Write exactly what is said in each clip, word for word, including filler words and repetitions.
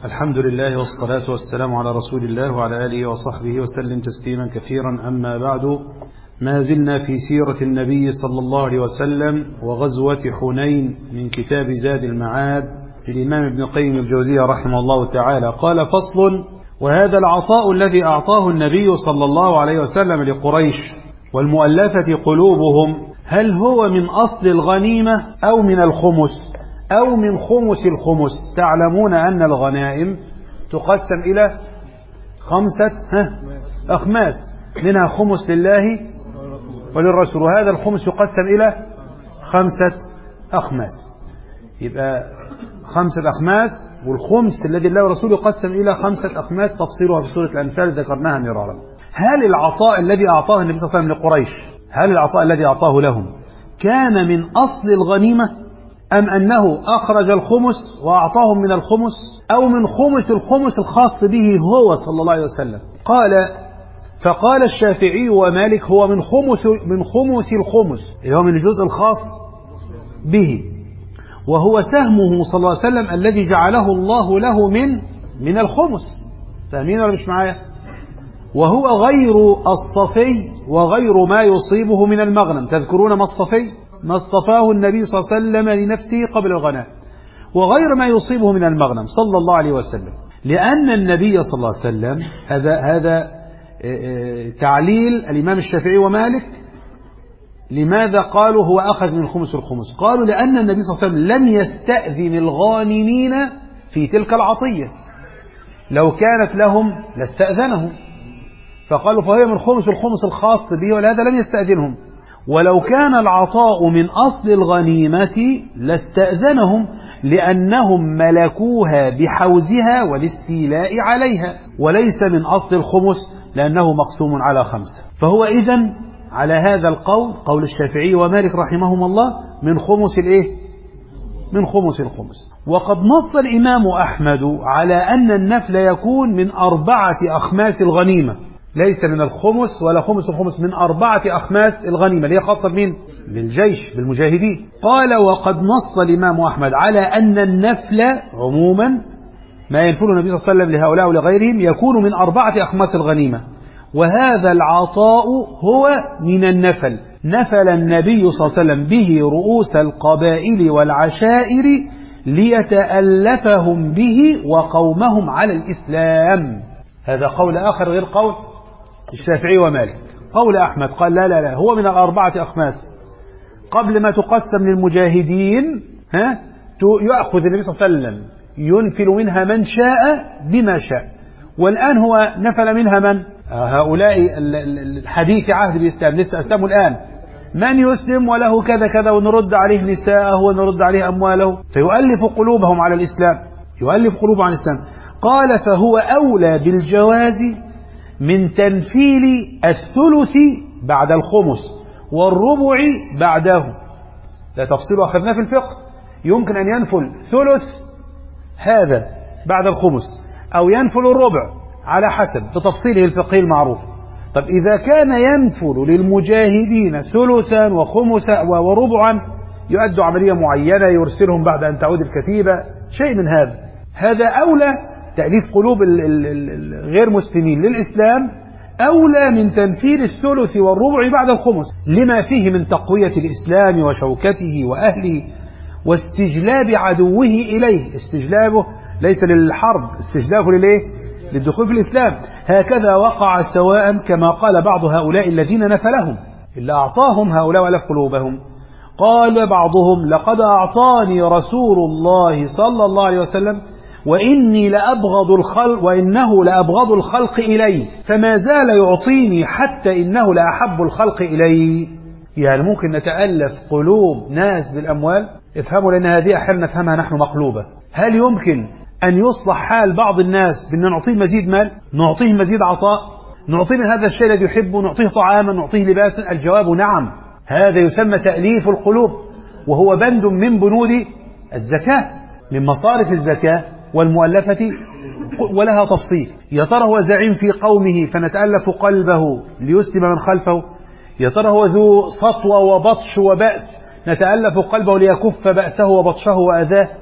الحمد لله والصلاة والسلام على رسول الله وعلى آله وصحبه وسلم تسليما كثيرا. أما بعد، ما زلنا في سيرة النبي صلى الله عليه وسلم وغزوة حنين من كتاب زاد المعاد للإمام ابن قيم الجوزية رحمه الله تعالى. قال: فصل: وهذا العطاء الذي أعطاه النبي صلى الله عليه وسلم لقريش والمؤلفة قلوبهم، هل هو من أصل الغنيمة أو من الخمس أو من خمس الخمس؟ تعلمون أن الغنائم تقسم إلى خمسة أخماس، منها خمس لله وللرسول، وهذا الخمس يقسم إلى خمسة أخماس. يبقى خمسة أخماس، والخمس الذي لله ورسوله يقسم إلى خمسة أخماس، تفصيلها في سورة الأنفال ذكرناها مرارا. هل العطاء الذي أعطاه النبي صلى الله عليه وسلم لقريش، هل العطاء الذي أعطاه لهم كان من أصل الغنيمة، أم أنه أخرج الخمس وأعطاهم من الخمس، أو من خمس الخمس الخاص به هو صلى الله عليه وسلم؟ قال: فقال الشافعي ومالك: هو من خمس من خمس الخمس، اللي هو من الجزء الخاص به، وهو سهمه صلى الله عليه وسلم الذي جعله الله له من من الخمس. فاهمين ولا مش معايا؟ وهو غير الصفي وغير ما يصيبه من المغنم. تذكرون ما الصفي؟ ما اصطفاه النبي صلى الله عليه وسلم لنفسه قبل الغناء، وغير ما يصيبه من المغنم صلى الله عليه وسلم، لأن النبي صلى الله عليه وسلم، هذا هذا تعليل الإمام الشافعي ومالك. لماذا قالوا هو أخذ من خمس الخمس؟ قالوا لأن النبي صلى الله عليه وسلم لم يستأذن الغانمين في تلك العطية، لو كانت لهم لاستأذنهم، فقالوا فهي من خمس الخمس الخاص به، ولهذا لم يستأذنهم. ولو كان العطاء من أصل الغنيمة لاستأذنهم، لأنهم ملكوها بحوزها والاستيلاء عليها، وليس من أصل الخمس لأنه مقسوم على خمسة. فهو إذن على هذا القول، قول الشافعي ومالك رحمهما الله، من خمس الإيه؟ من خمس الخمس. وقد نص الإمام أحمد على أن النفل يكون من أربعة أخماس الغنيمة، ليس من الخمس ولا خمس الخمس، من أربعة أخماس الغنيمة اللي هي خاصة بمين؟ بالجيش، بالمجاهدين. قال: وقد نص الإمام أحمد على أن النفل عموما ما ينفله النبي صلى الله عليه وسلم لهؤلاء ولغيرهم يكون من أربعة أخماس الغنيمة، وهذا العطاء هو من النفل. نفل النبي صلى الله عليه وسلم به رؤوس القبائل والعشائر ليتألفهم به وقومهم على الإسلام. هذا قول آخر غير قول الشافعي ومالك. قول أحمد قال: لا لا لا، هو من الأربعة أخماس، قبل ما تقسم للمجاهدين ها يأخذ النبي صلى الله عليه وسلم ينفل منها من شاء بما شاء، والآن هو نفل منها من؟ هؤلاء الحديث عهد بالإسلام، لسه أسلموا الآن، من يسلم وله كذا كذا، ونرد عليه نساءه ونرد عليه أمواله، فيؤلف قلوبهم على الإسلام، يؤلف قلوبهم على الإسلام. قال: فهو أولى بالجواز من تنفيل الثلث بعد الخمس والربع بعده. لا تفصيل أخذناه في الفقه، يمكن أن ينفل ثلث هذا بعد الخمس، أو ينفل الربع على حسب بتفصيله الفقهي المعروف. طب إذا كان ينفل للمجاهدين ثلثا وخمسا وربعا، يؤدي عملية معينة، يرسلهم بعد أن تعود الكتيبة، شيء من هذا. هذا أولى، تأليف قلوب الغير مسلمين للإسلام أولى من تنفيذ الثلث والربع بعد الخمس، لما فيه من تقوية الإسلام وشوكته وأهله واستجلاب عدوه إليه. استجلابه ليس للحرب، استجلابه للإيه؟ للدخول في الإسلام. هكذا وقع سواء كما قال بعض هؤلاء الذين نفلهم، إلا أعطاهم هؤلاء وألف قلوبهم. قال بعضهم: لقد أعطاني رسول الله صلى الله عليه وسلم وإني لأبغض الخلق وإنه لأبغض الخلق إلي، فما زال يعطيني حتى إنه لأحب الخلق إلي. يعني ممكن نتألف قلوب ناس بالأموال، افهموا، لأن هذه أحيانا نفهمها نحن مقلوبة. هل يمكن أن يصلح حال بعض الناس بأن نعطيه مزيد مال، نعطيه مزيد عطاء، نعطيه من هذا الشيء الذي يحبه، نعطيه طعاما، نعطيه لباسا؟ الجواب نعم. هذا يسمى تأليف القلوب، وهو بند من بنود الزكاة، من مصارف الزكاة والمؤلفة، ولها تفصيل. يا ترى هو زعيم في قومه فنتألف قلبه ليسلم من خلفه؟ يا ترى هو ذو سطوة وبطش وبأس، نتألف قلبه ليكف بأسه وبطشه وأذاه؟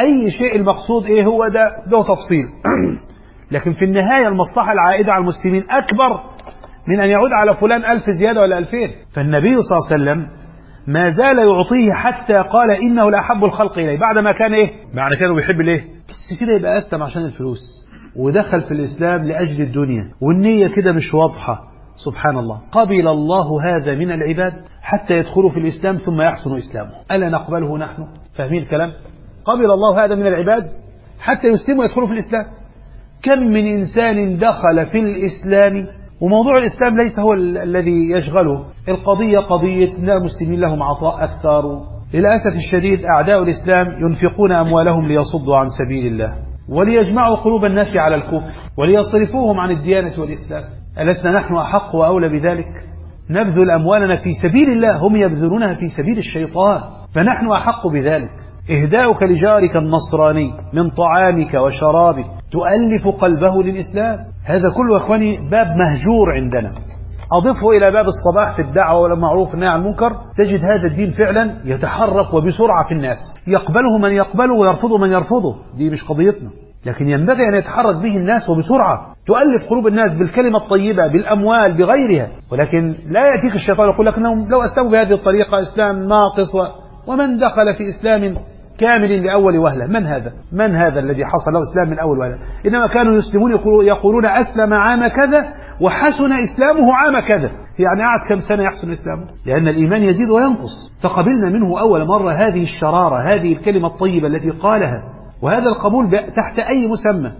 أي شيء المقصود إيه هو ده له تفصيل لكن في النهاية المصلحة العائدة على المسلمين أكبر من أن يعود على فلان ألف زيادة ولا ألفين. فالنبي صلى الله عليه وسلم ما زال يعطيه حتى قال إنه لأحب الخلق إليه، بعدما كان إيه؟ بعد كانوا بيحب ليه؟ بس كده يبقى أسلم عشان الفلوس ودخل في الإسلام لأجل الدنيا والنية كده مش واضحة. سبحان الله، قبل الله هذا من العباد حتى يدخلوا في الإسلام ثم يحسن إسلامه، ألا نقبله نحن؟ فاهمين الكلام؟ قبل الله هذا من العباد حتى يسلموا ويدخلوا في الإسلام. كم من إنسان دخل في الإسلام وموضوع الإسلام ليس هو ال الذي يشغله، القضية قضية أن المسلمين لهم عطاء أكثر. للأسف الشديد أعداء الإسلام ينفقون أموالهم ليصدوا عن سبيل الله وليجمعوا قلوب الناس على الكفر وليصرفوهم عن الديانة والإسلام. ألسنا نحن أحق وأولى بذلك؟ نبذل أموالنا في سبيل الله، هم يبذلونها في سبيل الشيطان، فنحن أحق بذلك. إهداؤك لجارك النصراني من طعامك وشرابك تؤلف قلبه للإسلام، هذا كله أخواني باب مهجور عندنا. أضفه إلى باب الصباح في الدعوة والمعروف والنهي عن المنكر، تجد هذا الدين فعلا يتحرك وبسرعة في الناس، يقبله من يقبله ويرفضه من يرفضه، دي مش قضيتنا، لكن ينبغي أن يتحرك به الناس وبسرعة، تؤلف قلوب الناس بالكلمة الطيبة بالأموال بغيرها. ولكن لا يأتيك الشيطان يقول لك أنهم لو أسلموا بهذه الطريقة إسلام ناقص و... ومن دخل في إسلام كامل لأول وهلة، من هذا؟ من هذا الذي حصل له إسلام من أول وهلة؟ إنما كانوا يسلمون يقولون أسلم عام كذا وحسن إسلامه عام كذا، يعني قعد كم سنة يحسن إسلامه؟ لأن الإيمان يزيد وينقص. فقبلنا منه أول مرة هذه الشرارة، هذه الكلمة الطيبة التي قالها، وهذا القبول تحت أي مسمى،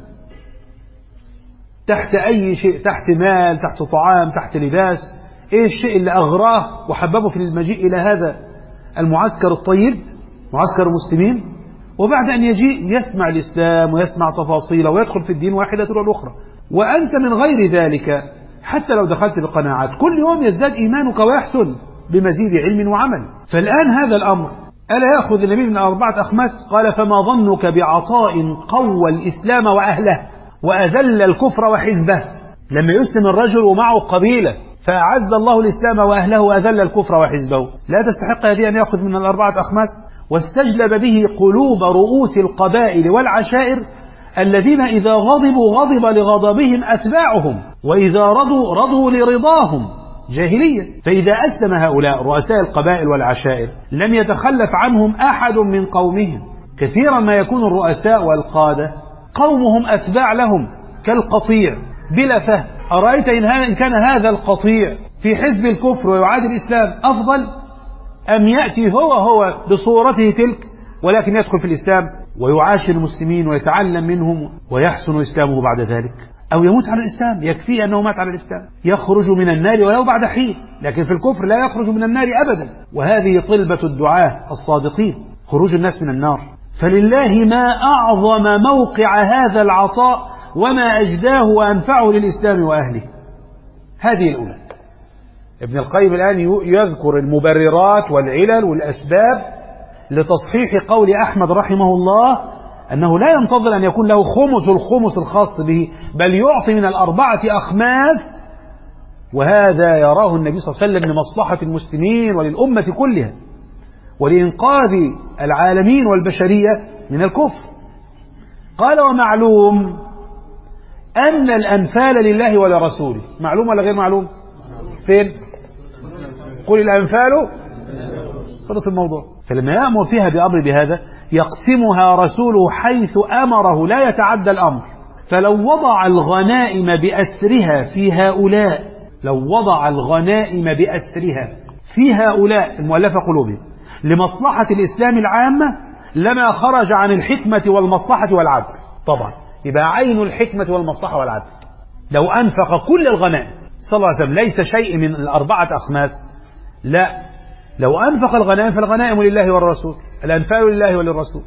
تحت أي شيء، تحت مال، تحت طعام، تحت لباس. إيه الشيء اللي أغراه وحببه في المجيء إلى هذا المعسكر الطيب، معسكر المسلمين، وبعد أن يجيء يسمع الإسلام ويسمع تفاصيله ويدخل في الدين واحدة تلو الأخرى، وأنت من غير ذلك حتى لو دخلت بقناعات كل يوم يزداد إيمانك ويحسن بمزيد علم وعمل. فالآن هذا الأمر ألا يأخذ النبي من أربعة أخماس؟ قال فما ظنك بعطاء قوى الإسلام وأهله وأذل الكفر وحزبه. لما يسلم الرجل ومعه قبيلة فأعز الله الإسلام وأهله وأذل الكفر وحزبه، لا تستحق هذه أن يأخذ من الأربعة أخماس؟ واستجلب به قلوب رؤوس القبائل والعشائر الذين إذا غضبوا غضب لغضبهم أتباعهم وإذا رضوا رضوا لرضاهم، جاهلية. فإذا أسلم هؤلاء رؤساء القبائل والعشائر لم يتخلف عنهم أحد من قومهم. كثيرا ما يكون الرؤساء والقادة قومهم أتباع لهم كالقطيع بلا فهم. أرأيت إن كان هذا القطيع في حزب الكفر ويعادي الإسلام أفضل أم يأتي هو هو بصورته تلك ولكن يدخل في الإسلام ويعاشر المسلمين ويتعلم منهم ويحسن إسلامه بعد ذلك، أو يموت على الإسلام؟ يكفي أنه مات على الإسلام، يخرج من النار ولو بعد حين، لكن في الكفر لا يخرج من النار أبدا. وهذه طلبة الدعاة الصادقين، خروج الناس من النار. فلله ما أعظم موقع هذا العطاء وما أجداه وأنفعه للإسلام وأهله. هذه الأولى. ابن القيم الآن يذكر المبررات والعلل والأسباب لتصحيح قول أحمد رحمه الله أنه لا ينتظر أن يكون له خمس الخمس الخاص به، بل يعطي من الأربعة أخماس، وهذا يراه النبي صلى الله عليه وسلم لمصلحة المسلمين وللأمة كلها ولإنقاذ العالمين والبشرية من الكفر. قال ومعلوم أن الأنفال لله ولرسوله. معلوم ولا غير معلوم؟ فين؟ قل الأنفال، خلص الموضوع. فلما يأمر فيها بأمر بهذا يقسمها رسوله حيث أمره، لا يتعدى الأمر. فلو وضع الغنائم بأسرها في هؤلاء، لو وضع الغنائم بأسرها في هؤلاء المؤلفة قلوبهم لمصلحة الإسلام العامة لما خرج عن الحكمة والمصلحة والعدل. طبعا يبقى عين الحكمة والمصلحة والعدل لو أنفق كل الغنائم صلى الله عليه وسلم، ليس شيء من الأربعة أخماس، لا، لو أنفق الغنائم فالغنائم لله والرسول، الأنفال لله وللرسول،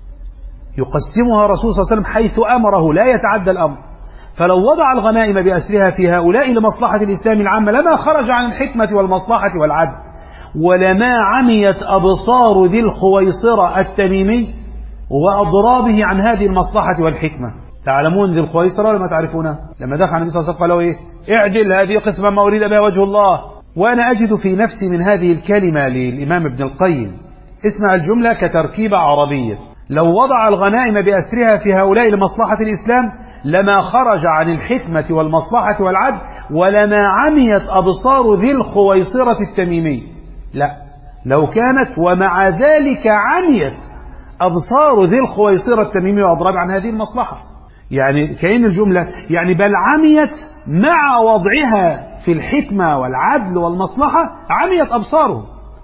يقسمها الرسول صلى الله عليه وسلم حيث أمره، لا يتعدى الأمر. فلو وضع الغنائم بأسرها في هؤلاء لمصلحة الإسلام العامة لما خرج عن الحكمة والمصلحة والعدل، ولما عميت أبصار ذي الخويصرة التميمي وأضرابه عن هذه المصلحة والحكمة. تعلمون ذي الخويصرة ولا ما تعرفونها؟ لما دخل النبي صلى الله عليه وسلم قالوا إيه؟ اعدل، هذه قسمة ما أريد بها وجه الله. وأنا أجد في نفسي من هذه الكلمة للإمام ابن القيم، اسمع الجملة كتركيبة عربية، لو وضع الغنائم بأسرها في هؤلاء لمصلحة الإسلام لما خرج عن الحكمة والمصلحة والعدل، ولما عميت أبصار ذي الخويصرة التميمي. لا، لو كانت ومع ذلك عميت أبصار ذي الخويصرة التميمي وأضراب عن هذه المصلحة. يعني كأن الجملة يعني بل عميت مع وضعها في الحكمة والعدل والمصلحة عميت أبصارهم،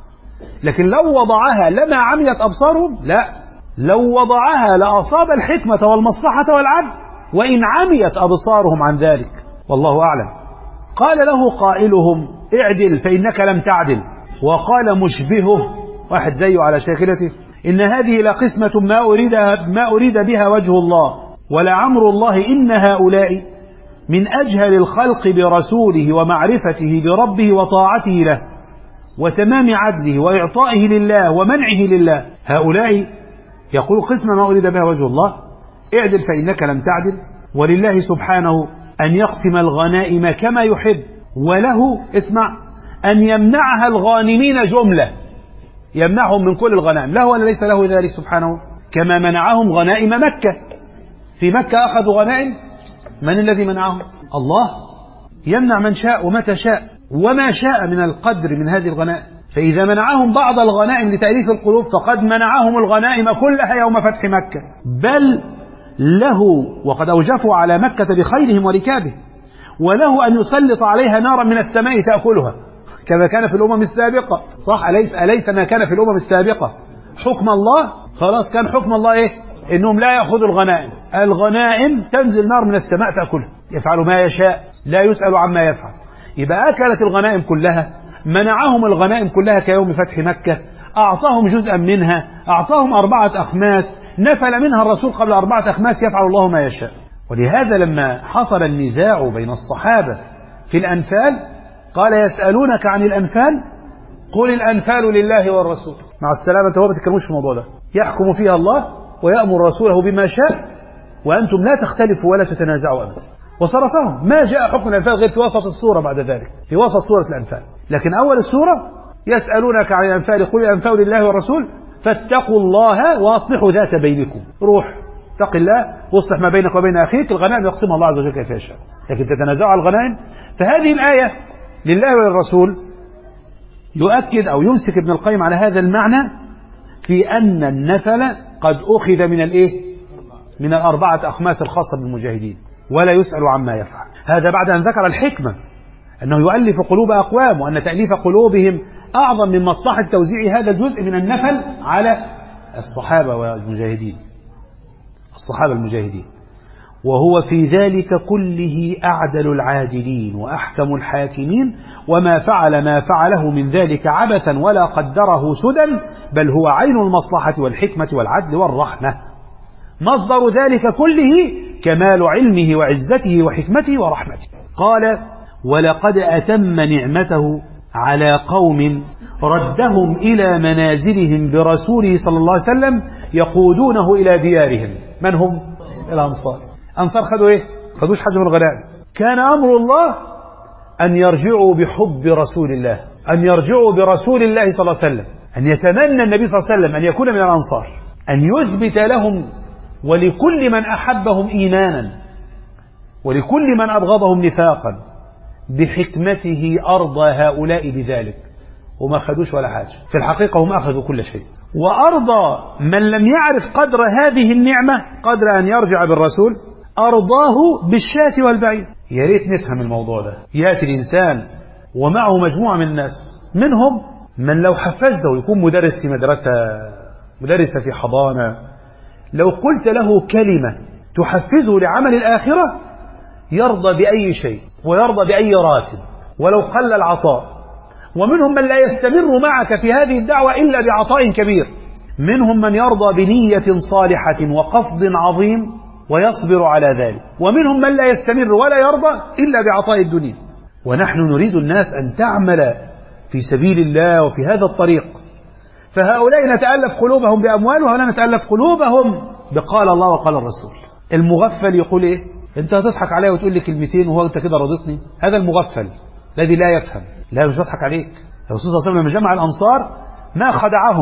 لكن لو وضعها لما عميت أبصارهم، لا، لو وضعها لأصاب الحكمة والمصلحة والعدل وإن عميت أبصارهم عن ذلك، والله أعلم. قال له قائلهم اعدل فإنك لم تعدل، وقال مشبهه واحد زيه على شاكلته إن هذه لقسمة ما أريد, ما أريد بها وجه الله، ولعمر الله إن هؤلاء من أجهل الخلق برسوله ومعرفته بربه وطاعته له وتمام عدله وإعطائه لله ومنعه لله. هؤلاء يقول قسمة ما أريد بها وجه الله، اعدل فإنك لم تعدل، ولله سبحانه أن يقسم الغنائم كما يحب، وله اسمع أن يمنعها الغانمين جملة، يمنعهم من كل الغنائم، له ولا ليس له ذلك سبحانه؟ كما منعهم غنائم مكة. في مكة أخذوا غنائم، من الذي منعهم؟ الله. يمنع من شاء ومتى شاء وما شاء من القدر من هذه الغنائم. فإذا منعهم بعض الغنائم لتأليف القلوب فقد منعهم الغنائم كلها يوم فتح مكة، بل له وقد أوجفوا على مكة بخيلهم وركابه، وله أن يسلط عليها نارا من السماء تأكلها كما كان في الأمم السابقة. صح؟ أليس, أليس ما كان في الأمم السابقة حكم الله؟ خلاص كان حكم الله إيه؟ إنهم لا يأخذوا الغنائم، الغنائم تنزل نار من السماء تأكلها، يفعل ما يشاء لا يسأل عما يفعل. يبقى أكلت الغنائم كلها، منعهم الغنائم كلها كيوم فتح مكة، أعطاهم جزءا منها، أعطاهم أربعة أخماس، نفل منها الرسول قبل أربعة أخماس، يفعل الله ما يشاء. ولهذا لما حصل النزاع بين الصحابة في الأنفال قال يسألونك عن الأنفال قل الأنفال لله والرسول. مع السلامة، هو ما تتكلموش في الموضوع ده، يحكم فيها الله ويأمر رسوله بما شاء وأنتم لا تختلفوا ولا تتنازعوا أبدا. وصرفهم، ما جاء حكم الأنفال غير في وسط السورة بعد ذلك، في وسط سورة الأنفال. لكن أول السورة يسألونك عن الأنفال قل الأنفال لله والرسول فاتقوا الله وأصلحوا ذات بينكم. روح اتق الله واصلح ما بينك وبين أخيك، الغنائم يقسمها الله عز وجل كيف يشاء، لكن تتنازعوا على الغنائم. فهذه الآية لله وللرسول يؤكد أو يمسك ابن القيم على هذا المعنى في أن النفل قد أخذ من الإيه؟ من الأربعة أخماس الخاصة بالمجاهدين، ولا يسأل عما يفعل. هذا بعد أن ذكر الحكمة أنه يؤلف قلوب أقوام، وأن تأليف قلوبهم أعظم من مصلحة توزيع هذا الجزء من النفل على الصحابة والمجاهدين، الصحابة المجاهدين. وهو في ذلك كله أعدل العادلين وأحكم الحاكمين، وما فعل ما فعله من ذلك عبثا ولا قدره سدى، بل هو عين المصلحة والحكمة والعدل والرحمة. مصدر ذلك كله كمال علمه وعزته وحكمته ورحمته. قال ولقد أتم نعمته على قوم ردهم إلى منازلهم برسوله صلى الله عليه وسلم يقودونه إلى ديارهم. من هم؟ الأنصار. أنصار خدوا إيه؟ خدوش حاجة من الغنائم. كان أمر الله أن يرجعوا بحب رسول الله، أن يرجعوا برسول الله صلى الله عليه وسلم، أن يتمنى النبي صلى الله عليه وسلم أن يكون من الأنصار، أن يثبت لهم ولكل من أحبهم إيمانا ولكل من أبغضهم نفاقا بحكمته أرضى هؤلاء بذلك، وما خدوش ولا حاجة. في الحقيقة هم أخذوا كل شيء. وأرضى من لم يعرف قدر هذه النعمة قدر أن يرجع بالرسول أرضاه بالشاة والبعير. يا ريت نفهم الموضوع ده. يأتي الإنسان ومعه مجموعة من الناس، منهم من لو حفزته يكون مدرس في مدرسة، مدرسة في حضانة، لو قلت له كلمة تحفزه لعمل الآخرة يرضى بأي شيء ويرضى بأي راتب ولو قل العطاء. ومنهم من لا يستمر معك في هذه الدعوة إلا بعطاء كبير. منهم من يرضى بنية صالحة وقصد عظيم ويصبر على ذلك، ومنهم من لا يستمر ولا يرضى إلا بعطاء الدنيا. ونحن نريد الناس أن تعمل في سبيل الله وفي هذا الطريق، فهؤلاء نتألف قلوبهم بأموال، وهؤلاء نتألف قلوبهم بقال الله وقال الرسول. المغفل يقول إيه؟ أنت هتضحك علي وتقول لي كلمتين وهو أنت كده رضيتني؟ هذا المغفل الذي لا يفهم. لا، مش بضحك عليك. الرسول صلى الله عليه وسلم لما جمع الأنصار ما خدعهم،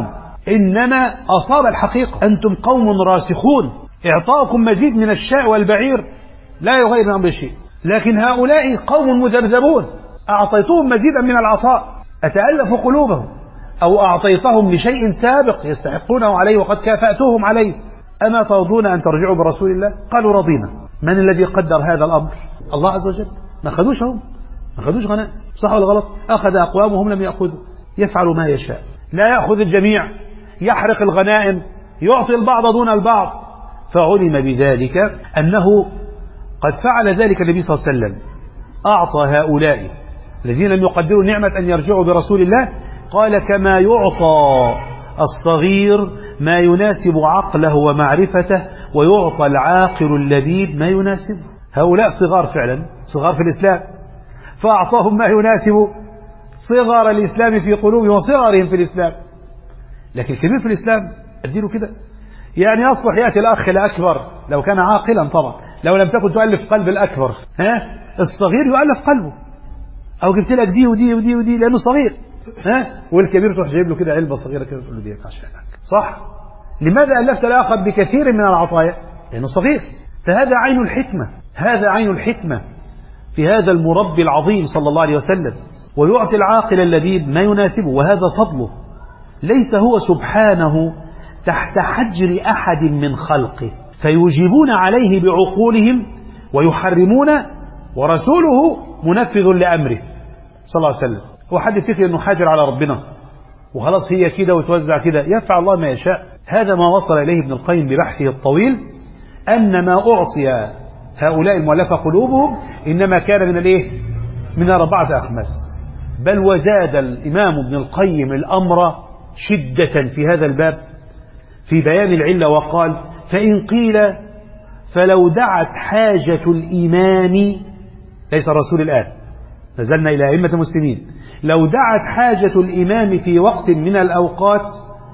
إنما أصاب الحقيقة. أنتم قوم راسخون، إعطاؤكم مزيد من الشاء والبعير لا يغير من أمر شيء، لكن هؤلاء قوم مذبذبون، أعطيتهم مزيدا من العطاء أتألف قلوبهم، أو أعطيتهم لشيء سابق يستحقونه عليه وقد كافأتهم عليه، أما ترضون أن ترجعوا برسول الله؟ قالوا رضينا. من الذي قدر هذا الأمر؟ الله عز وجل. ما خذوش هم، ما خذوش غناء، صح ولا غلط؟ أخذ أقوام وهم لم يأخذوا. يفعل ما يشاء، لا يأخذ الجميع، يحرق الغنائم، يعطي البعض دون البعض. فعلم بذلك أنه قد فعل ذلك النبي صلى الله عليه وسلم، أعطى هؤلاء الذين لم يقدروا نعمة أن يرجعوا برسول الله، قال كما يعطى الصغير ما يناسب عقله ومعرفته، ويعطى العاقل اللبيب ما يناسب. هؤلاء صغار فعلا، صغار في الإسلام، فأعطاهم ما يناسب صغر الإسلام في قلوبهم وصغرهم في الإسلام. لكن كبير في الإسلام أديله كده، يعني يصلح يأتي الأخ الأكبر لو كان عاقلا طبعا، لو لم تكن تؤلف قلب الأكبر، ها الصغير يؤلف قلبه، أو جبت لك دي ودي ودي ودي لأنه صغير، ها والكبير تروح جايب له كده علبة صغيرة كده تقول له دي عشانك، صح؟ لماذا ألفت الآخر بكثير من العطايا؟ لأنه صغير. فهذا عين الحكمة، هذا عين الحكمة في هذا المربي العظيم صلى الله عليه وسلم. ويعطي العاقل اللبيب ما يناسبه، وهذا فضله. ليس هو سبحانه تحت حجر أحد من خلقه فيجيبون عليه بعقولهم ويحرمون، ورسوله منفذ لأمره صلى الله عليه وسلم. هو حد يفتكر أنه حاجر على ربنا وخلاص هي كده وتوزع كده؟ يفعل الله ما يشاء. هذا ما وصل إليه ابن القيم ببحثه الطويل، أن ما أعطي هؤلاء المؤلفة قلوبهم إنما كان من الإيه؟ من أربعة أخماس. بل وزاد الإمام ابن القيم الأمر شدة في هذا الباب في بيان العلة، وقال فإن قيل فلو دعت حاجة الإمام، ليس الرسول الآن، نزلنا إلى أئمة المسلمين، لو دعت حاجة الإمام في وقت من الأوقات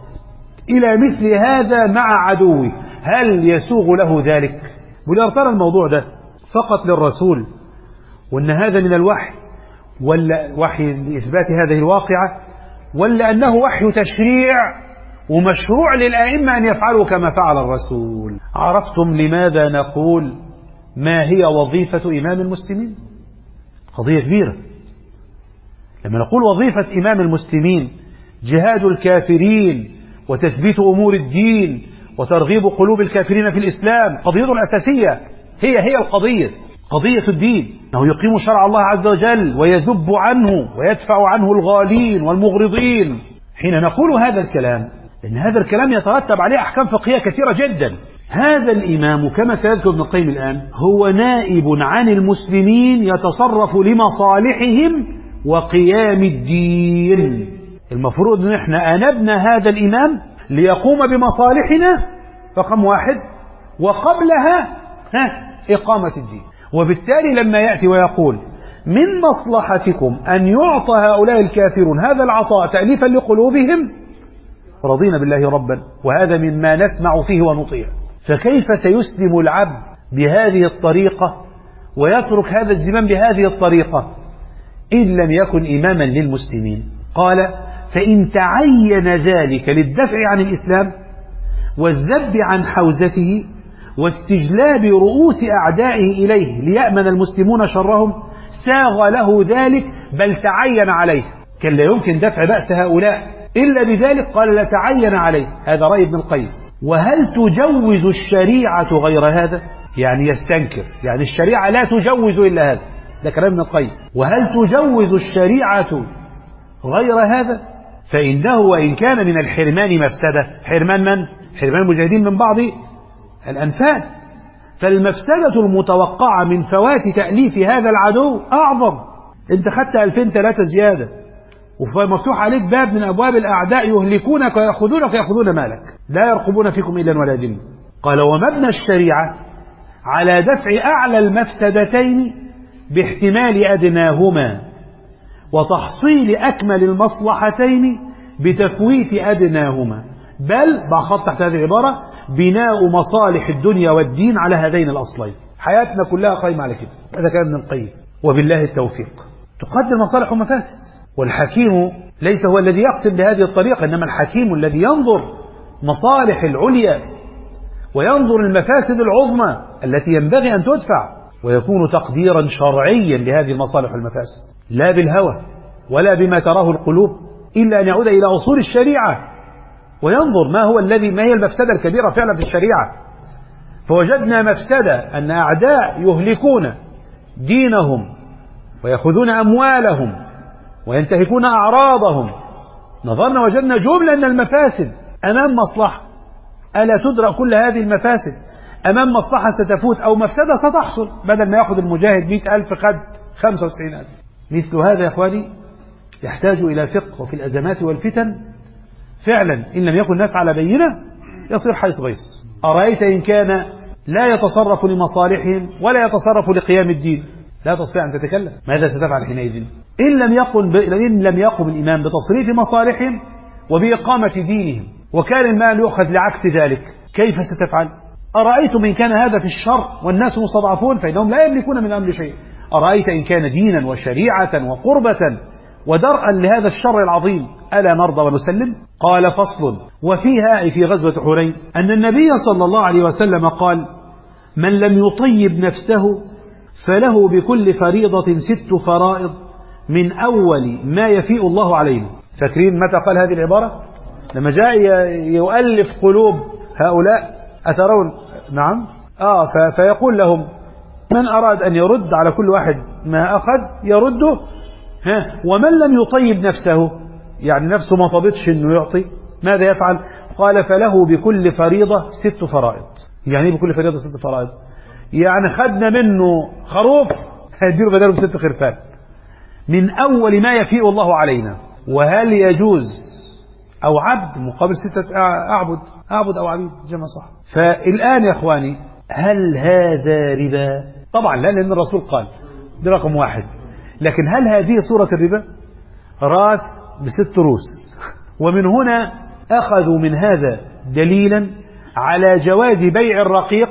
إلى مثل هذا مع عدوه هل يسوغ له ذلك؟ ولا ترى الموضوع ده فقط للرسول وأن هذا من الوحي، ولا وحي لإثبات هذه الواقعة، ولا أنه وحي تشريع ومشروع للأئمة أن يفعلوا كما فعل الرسول؟ عرفتم لماذا نقول ما هي وظيفة إمام المسلمين؟ قضية كبيرة. لما نقول وظيفة إمام المسلمين جهاد الكافرين وتثبيت أمور الدين وترغيب قلوب الكافرين في الإسلام، قضيته الأساسية هي هي القضية، قضية الدين، أنه يقيم شرع الله عز وجل ويذب عنه ويدفع عنه الغالين والمغرضين. حين نقول هذا الكلام إن هذا الكلام يترتب عليه أحكام فقهية كثيرة جدا. هذا الإمام كما سيذكر ابن القيم الآن هو نائب عن المسلمين يتصرف لمصالحهم وقيام الدين. المفروض أن احنا أنبنا هذا الإمام ليقوم بمصالحنا رقم واحد، وقبلها ها إقامة الدين. وبالتالي لما يأتي ويقول من مصلحتكم أن يعطى هؤلاء الكافرون هذا العطاء تأليفا لقلوبهم، رضينا بالله ربا، وهذا مما نسمع فيه ونطيع. فكيف سيسلم العبد بهذه الطريقة ويترك هذا الزمام بهذه الطريقة إن لم يكن إماما للمسلمين؟ قال فإن تعين ذلك للدفع عن الإسلام والذب عن حوزته واستجلاب رؤوس أعدائه إليه ليأمن المسلمون شرهم ساغ له ذلك، بل تعين عليه. كان لا يمكن دفع بأس هؤلاء إلا بذلك، قال لا تعين عليه. هذا رأي ابن القيم. وهل تجوز الشريعة غير هذا؟ يعني يستنكر، يعني الشريعة لا تجوز إلا هذا، ده كلام ابن القيم. وهل تجوز الشريعة غير هذا؟ فإنه وإن كان من الحرمان مفسدة، حرمان من؟ حرمان المجاهدين من بعض الأنفال. فالمفسدة المتوقعة من فوات تأليف هذا العدو أعظم. أنت خدت ألفين ثلاثة زيادة ومفتوح عليك باب من أبواب الأعداء يهلكونك ويأخذونك ويأخذون مالك، لا يرقبون فيكم إلا ولا ذمة. قال ومبنى الشريعة على دفع أعلى المفسدتين باحتمال أدناهما وتحصيل أكمل المصلحتين بتفويت أدناهما، بل بخط تحت هذه العبارة بناء مصالح الدنيا والدين على هذين الأصلين. حياتنا كلها قائمة على كده. هذا كلام ابن القيم، وبالله التوفيق. تقدر مصالح ومفاسد، والحكيم ليس هو الذي يقسم بهذه الطريقة، إنما الحكيم الذي ينظر مصالح العليا وينظر المفاسد العظمى التي ينبغي أن تدفع، ويكون تقديرا شرعيا لهذه المصالح والمفاسد، لا بالهوى ولا بما تراه القلوب، إلا أن يعود إلى أصول الشريعة وينظر ما هو الذي ما هي المفسدة الكبيرة فعلا في الشريعة. فوجدنا مفسدة أن أعداء يهلكون دينهم ويأخذون أموالهم وينتهكون أعراضهم. نظرنا وجدنا جملة من المفاسد أمام مصلحة. ألا تدرأ كل هذه المفاسد أمام مصلحة ستفوت أو مفسدة ستحصل؟ بدل ما يأخذ المجاهد مئة ألف خد خمسة وتسعين ألف. مثل هذا يا أخواني يحتاج إلى فقه في الأزمات والفتن فعلا. إن لم يكن الناس على بينة يصير حيث غيص. أرأيت إن كان لا يتصرف لمصالحهم ولا يتصرف لقيام الدين، لا تستطيع أن تتكلم، ماذا ستفعل حينئذ؟ إن لم يقم ب... إن لم يقم الإمام بتصريف مصالحهم وبإقامة دينهم، وكان المال يؤخذ لعكس ذلك، كيف ستفعل؟ أرأيتم إن كان هذا في الشر والناس مستضعفون فإنهم لا يملكون من أمر شيء. أرأيت إن كان دينا وشريعة وقربة ودرءا لهذا الشر العظيم، ألا نرضى ونسلم؟ قال فصل. وفيها أي في غزوة حنين أن النبي صلى الله عليه وسلم قال: من لم يطيب نفسه فله بكل فريضة ست فرائض من أول ما يفيء الله علينا. فاكرين متى قال هذه العبارة؟ لما جاء يؤلف قلوب هؤلاء أترون؟ نعم آه فيقول لهم: من أراد أن يرد على كل واحد ما أخذ يرده، ها ومن لم يطيب نفسه يعني نفسه ما طابتش إنه يعطي، ماذا يفعل؟ قال: فله بكل فريضة ست فرائض. يعني بكل فريضة ست فرائض يعني خدنا منه خروف هيديله بداله ست خرفان من أول ما يفيء الله علينا. وهل يجوز أو عبد مقابل ستة أعبد أعبد أو عبيد جمع صح. فالآن يا إخواني هل هذا ربا؟ طبعا لا، لأن الرسول قال ده رقم واحد. لكن هل هذه صورة الربا؟ راس بست روس. ومن هنا أخذوا من هذا دليلا على جواز بيع الرقيق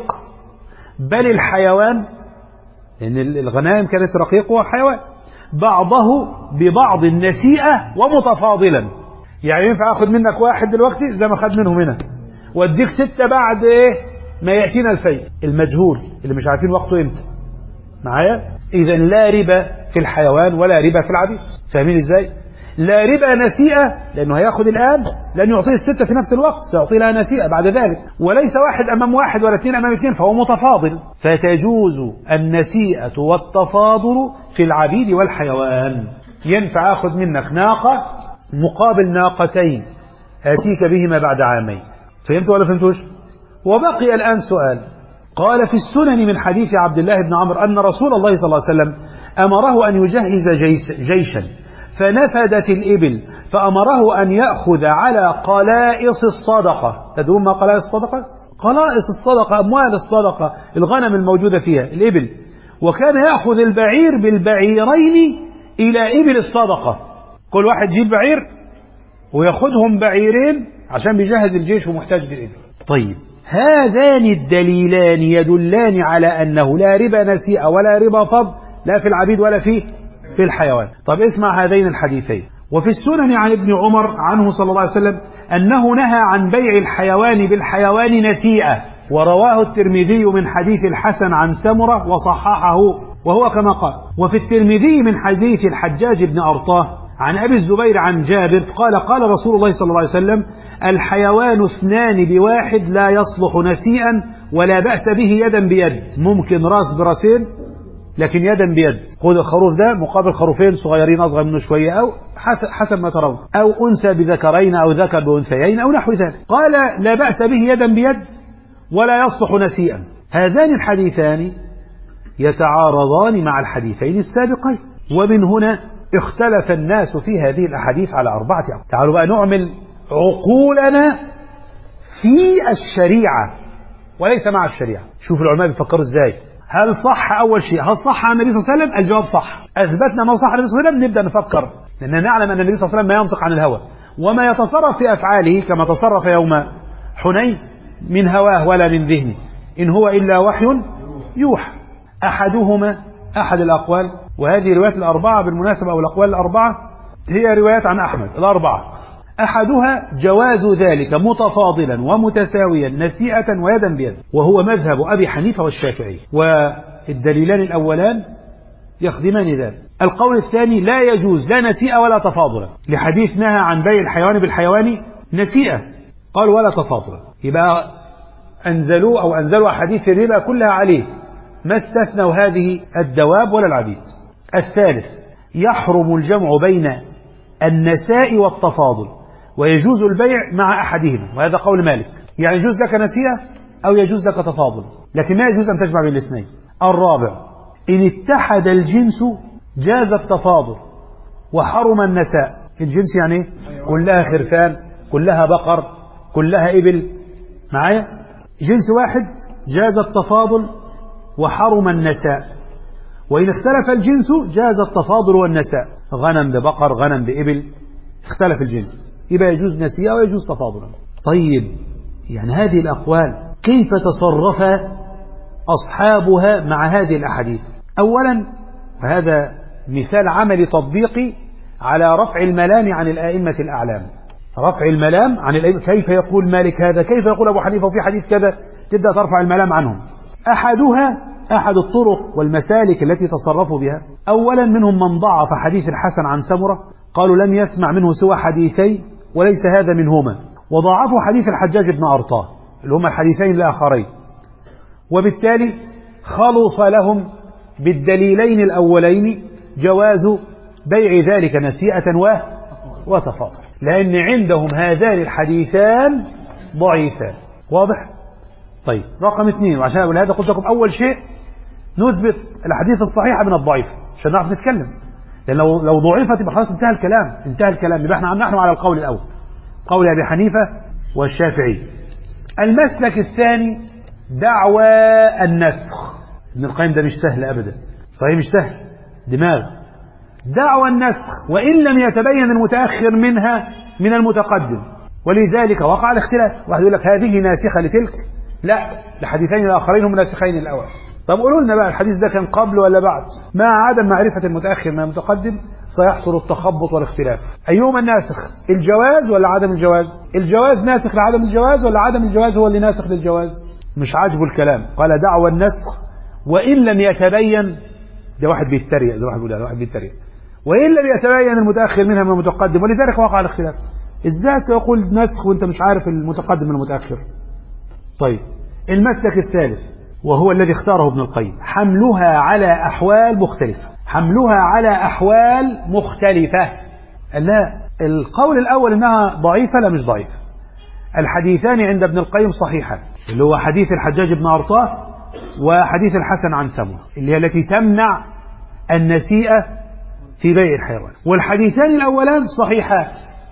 بل الحيوان، لأن الغنائم كانت رقيق وحيوان، بعضه ببعض النسيئة ومتفاضلا. يعني ينفع أخذ منك واحد دلوقتي زي ما خد منهم هنا واديك ستة بعد إيه ما يأتينا الفيء المجهول اللي مش عارفين وقته إمتى. معايا؟ إذا لا ربا في الحيوان ولا ربا في العبيد. فاهمين إزاي؟ لا ربا نسيئة لأنه هياخذ الآن لن يعطيه الستة في نفس الوقت، سيعطي لها نسيئة بعد ذلك، وليس واحد أمام واحد ولا اثنين أمام اثنين، فهو متفاضل. فتجوز النسيئة والتفاضل في العبيد والحيوان. ينفع أخذ منك ناقة مقابل ناقتين آتيك بهما بعد عامين. فهمتوا ولا فهمتوش؟ وبقي الآن سؤال. قال في السنن من حديث عبد الله بن عمرو أن رسول الله صلى الله عليه وسلم أمره أن يجهز جيش جيشا فنفدت الإبل، فأمره أن يأخذ على قلائص الصدقة. تدرون ما قلائص الصدقة؟ قلائص الصدقة أموال الصدقة، الغنم الموجودة فيها الإبل. وكان يأخذ البعير بالبعيرين إلى إبل الصدقة، كل واحد يجيب بعير ويأخذهم بعيرين عشان بيجهز الجيش ومحتاج للإبل. طيب هذان الدليلان يدلان على أنه لا ربا نسيئة ولا ربا فضل لا في العبيد ولا في في الحيوان. طب اسمع هذين الحديثين. وفي السنن عن ابن عمر عنه صلى الله عليه وسلم أنه نهى عن بيع الحيوان بالحيوان نسيئة، ورواه الترمذي من حديث الحسن عن سمرة وصححه وهو كما قال. وفي الترمذي من حديث الحجاج بن أرطاه عن أبي الزبير عن جابر قال قال رسول الله صلى الله عليه وسلم: الحيوان اثنان بواحد لا يصلح نسيئا ولا بأس به يدا بيد. ممكن راس براسين لكن يدا بيد. خذ الخروف ده مقابل خروفين صغيرين أصغر منه شوية أو حسب ما ترون، أو أنثى بذكرين أو ذكر بأنثيين أو نحو ذلك. قال لا بأس به يدا بيد ولا يصلح نسيئا. هذان الحديثان يتعارضان مع الحديثين السابقين، ومن هنا اختلف الناس في هذه الأحاديث على أربعة أقوال. تعالوا بقى نعمل عقولنا في الشريعة وليس مع الشريعة. شوف العلماء بيفكروا ازاي. هل صح؟ أول شيء هل صح عن النبي صلى الله عليه وسلم؟ الجواب صح. أثبتنا أنه صح عن النبي صلى الله عليه وسلم نبدأ نفكر، لأننا نعلم أن النبي صلى الله عليه وسلم ما ينطق عن الهوى وما يتصرف في أفعاله كما تصرف يوم حنين من هواه ولا من ذهنه، إن هو إلا وحي يوحى. أحدهما أحد الأقوال، وهذه رواية الأربعة بالمناسبة أو الأقوال الأربعة هي روايات عن أحمد الأربعة. أحدها جواز ذلك متفاضلا ومتساويا نسيئة ويدا بيد، وهو مذهب أبي حنيفة والشافعي، والدليلان الأولان يخدمان ذلك. القول الثاني لا يجوز لا نسيئة ولا تفاضلا، لحديث نهى عن بيع الحيوان بالحيوان نسيئة، قال ولا تفاضلا، يبقى أنزلوا أو أنزلوا أحاديث الربا كلها عليه، ما استثنوا هذه الدواب ولا العبيد. الثالث يحرم الجمع بين النساء والتفاضل، ويجوز البيع مع أحدهما، وهذا قول مالك، يعني يجوز لك نسيئة أو يجوز لك تفاضل، لكن ما يجوز أن تجمع بين الاثنين. الرابع إن اتحد الجنس جاز التفاضل وحرم النساء. الجنس يعني ايه؟ كلها خرفان، كلها بقر، كلها إبل، معايا؟ جنس واحد جاز التفاضل وحرم النساء، وإن اختلف الجنس جاز التفاضل والنساء، غنم ببقر، غنم بإبل، اختلف الجنس، يبقى يجوز نسيئة ويجوز تفاضلا. طيب يعني هذه الأقوال كيف تصرف أصحابها مع هذه الأحاديث؟ أولا هذا مثال عملي تطبيقي على رفع الملام عن الآئمة الأعلام. رفع الملام عن الأئمة، كيف يقول مالك هذا، كيف يقول أبو حنيفة وفي حديث كذا، تبدأ ترفع الملام عنهم. أحدها أحد الطرق والمسالك التي تصرفوا بها، أولا منهم من ضعف حديث الحسن عن سمرة، قالوا لم يسمع منه سوى حديثين وليس هذا منهما، وضاعفوا حديث الحجاج بن أرطاه اللي هما الحديثين الآخرين، وبالتالي خلص لهم بالدليلين الأولين جواز بيع ذلك نسيئة وتفاضل، لأن عندهم هذان الحديثان ضعيفان. واضح؟ طيب رقم اثنين، وعشان أقول هذا قلت لكم أول شيء نثبت الحديث الصحيحة من الضعيف عشان نعرف نتكلم، لأن لو لو ضعيفة تبقى خلاص انتهى الكلام، انتهى الكلام، يبقى احنا نحن على القول الأول، قول أبي حنيفة والشافعي. المسلك الثاني دعوى النسخ. ابن القيم ده مش سهل أبدا، صحيح مش سهل، دماغ. دعوى النسخ وإن لم يتبين المتأخر منها من المتقدم، ولذلك وقع الاختلاف، واحد يقول لك هذه ناسخة لتلك، لا، الحديثين الآخرين هم ناسخين الأول. طب قولوا لنا بقى الحديث ده كان قبل ولا بعد؟ مع عدم معرفة المتأخر من المتقدم سيحصل التخبط والاختلاف. أيهما الناسخ؟ الجواز ولا عدم الجواز؟ الجواز ناسخ لعدم الجواز ولا عدم الجواز هو اللي ناسخ للجواز؟ مش عاجبه الكلام، قال دعوى النسخ وإن لم يتبين، ده واحد بيتريق زي ما واحد بيقول، ده واحد بيتريق، وإن لم يتبين المتأخر منها من المتقدم، ولذلك وقع الاختلاف. إزاي تقول نسخ وأنت مش عارف المتقدم من المتأخر؟ طيب المسلك الثالث وهو الذي اختاره ابن القيم، حملها على أحوال مختلفة. حملها على أحوال مختلفة، لا، القول الأول إنها ضعيفة، لا مش ضعيفة. الحديثان عند ابن القيم صحيحة، اللي هو حديث الحجاج بن أرطاه وحديث الحسن عن سمرة، اللي هي التي تمنع النسيئة في بيع الحيوان. والحديثان الأولان صحيحات